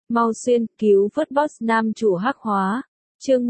Mau xuyên cứu vớt boss nam chủ hắc hóa. Chương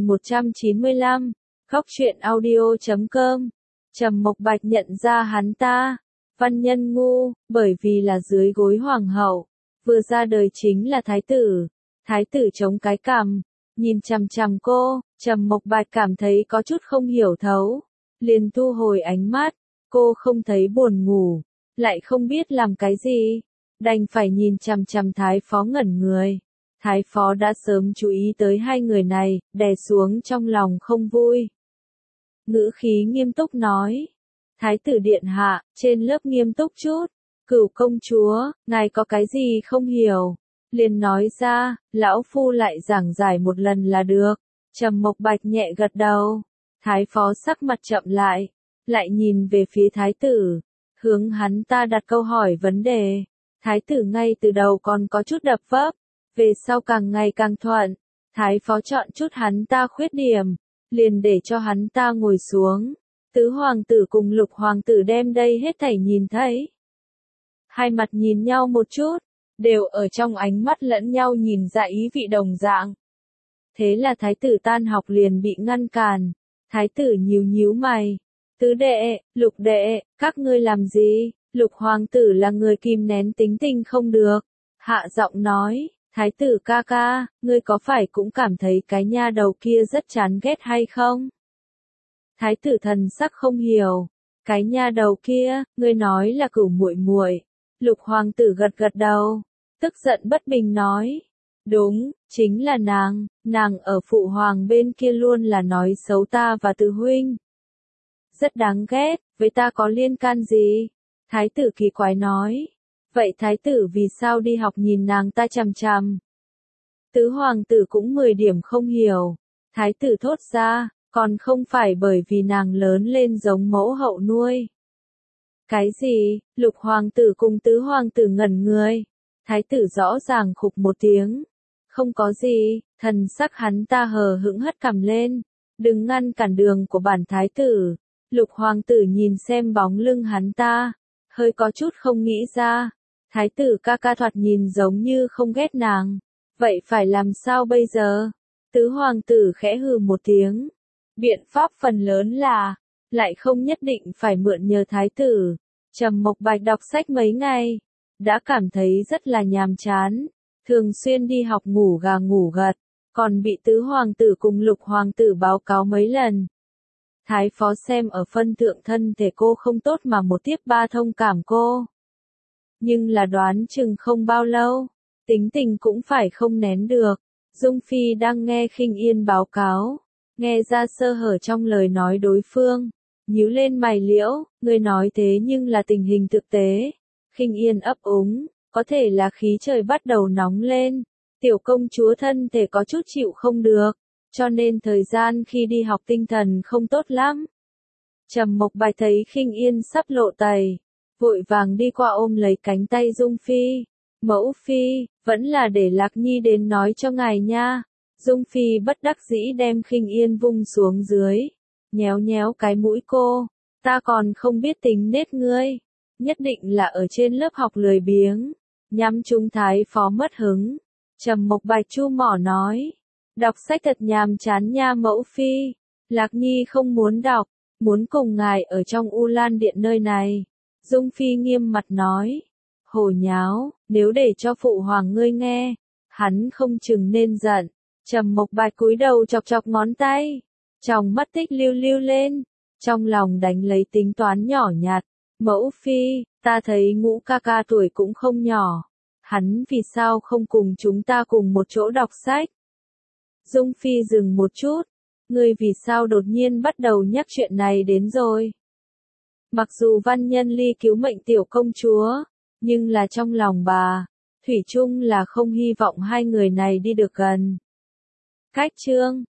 1195. Khóc truyện audio.com. Trầm Mộc Bạch nhận ra hắn ta. Văn nhân ngu, bởi vì là dưới gối hoàng hậu. Vừa ra đời chính là thái tử. Thái tử chống cái cằm, nhìn chằm chằm cô, Trầm Mộc Bạch cảm thấy có chút không hiểu thấu. Liền thu hồi ánh mắt, cô không thấy buồn ngủ, lại không biết làm cái gì. Đành phải nhìn chằm chằm thái phó ngẩn người. Thái phó đã sớm chú ý tới hai người này, đè xuống trong lòng không vui. Ngữ khí nghiêm túc nói. Thái tử điện hạ, trên lớp nghiêm túc chút. Cửu công chúa, ngài có cái gì không hiểu? Liền nói ra, lão phu lại giảng giải một lần là được. Trầm Mộc Bạch nhẹ gật đầu. Thái phó sắc mặt chậm lại nhìn về phía thái tử, hướng hắn ta đặt câu hỏi vấn đề. Thái tử ngay từ đầu còn có chút đập vấp, về sau càng ngày càng thuận. Thái phó chọn chút hắn ta khuyết điểm, liền để cho hắn ta ngồi xuống. Tứ hoàng tử cùng lục hoàng tử đem đây hết thảy nhìn thấy. Hai mặt nhìn nhau một chút, đều ở trong ánh mắt lẫn nhau nhìn ra ý vị đồng dạng. Thế là thái tử tan học liền bị ngăn cản. Thái tử nhíu nhíu mày. Tứ đệ, lục đệ, các ngươi làm gì? Lục hoàng tử là người kìm nén tính tình không được. Hạ giọng nói, thái tử ca ca, ngươi có phải cũng cảm thấy cái nha đầu kia rất chán ghét hay không? Thái tử thần sắc không hiểu. Cái nha đầu kia, ngươi nói là Cửu muội muội. Lục hoàng tử gật gật đầu, tức giận bất bình nói. Đúng, chính là nàng ở phụ hoàng bên kia luôn là nói xấu ta và Từ huynh. Rất đáng ghét, với ta có liên can gì? Thái tử kỳ quái nói. Vậy thái tử vì sao đi học nhìn nàng ta chằm chằm? Tứ hoàng tử cũng 10 điểm không hiểu. Thái tử thốt ra, còn không phải bởi vì nàng lớn lên giống mẫu hậu nuôi. Cái gì? Lục hoàng tử cùng tứ hoàng tử ngẩn người. Thái tử rõ ràng khục một tiếng. Không có gì, thần sắc hắn ta hờ hững hất cằm lên. Đừng ngăn cản đường của bản thái tử. Lục hoàng tử nhìn xem bóng lưng hắn ta, hơi có chút không nghĩ ra. Thái tử ca ca thoạt nhìn giống như không ghét nàng. Vậy phải làm sao bây giờ? Tứ hoàng tử khẽ hừ một tiếng. Biện pháp phần lớn là, lại không nhất định phải mượn nhờ thái tử. Trầm Mộc Bạch đọc sách mấy ngày, đã cảm thấy rất là nhàm chán. Thường xuyên đi học ngủ gà ngủ gật, còn bị tứ hoàng tử cùng lục hoàng tử báo cáo mấy lần. Thái phó xem ở phân thượng thân thể cô không tốt mà một tiếp ba thông cảm cô. Nhưng là đoán chừng không bao lâu, tính tình cũng phải không nén được. Dung Phi đang nghe Khinh Yên báo cáo, nghe ra sơ hở trong lời nói đối phương, nhíu lên mày liễu, người nói thế nhưng là tình hình thực tế. Khinh Yên ấp úng, có thể là khí trời bắt đầu nóng lên, tiểu công chúa thân thể có chút chịu không được, cho nên thời gian khi đi học tinh thần không tốt lắm. Trầm Mộc Bạch thấy Khinh Yên sắp lộ tẩy, vội vàng đi qua ôm lấy cánh tay Dung Phi. Mẫu Phi, vẫn là để Lạc Nhi đến nói cho ngài nha. Dung Phi bất đắc dĩ đem Khinh Yên vung xuống dưới, nhéo nhéo cái mũi cô. Ta còn không biết tính nết ngươi, nhất định là ở trên lớp học lười biếng, nhắm chúng thái phó mất hứng. Trầm Mộc Bạch chu mỏ nói, đọc sách thật nhàm chán nha mẫu phi. Lạc Nhi không muốn đọc, muốn cùng ngài ở trong U Lan Điện nơi này. Dung Phi nghiêm mặt nói, hồ nháo, nếu để cho phụ hoàng ngươi nghe, hắn không chừng nên giận. Trầm Mộc Bạch cúi đầu chọc chọc ngón tay, trong mắt tích lưu lưu lên, trong lòng đánh lấy tính toán nhỏ nhặt. Mẫu phi, ta thấy Ngũ ca ca tuổi cũng không nhỏ, hắn vì sao không cùng chúng ta cùng một chỗ đọc sách? Dung Phi dừng một chút, ngươi vì sao đột nhiên bắt đầu nhắc chuyện này đến rồi? Mặc dù Văn Nhân Ly cứu mệnh tiểu công chúa, nhưng là trong lòng bà, thủy chung là không hy vọng hai người này đi được gần. Cách chương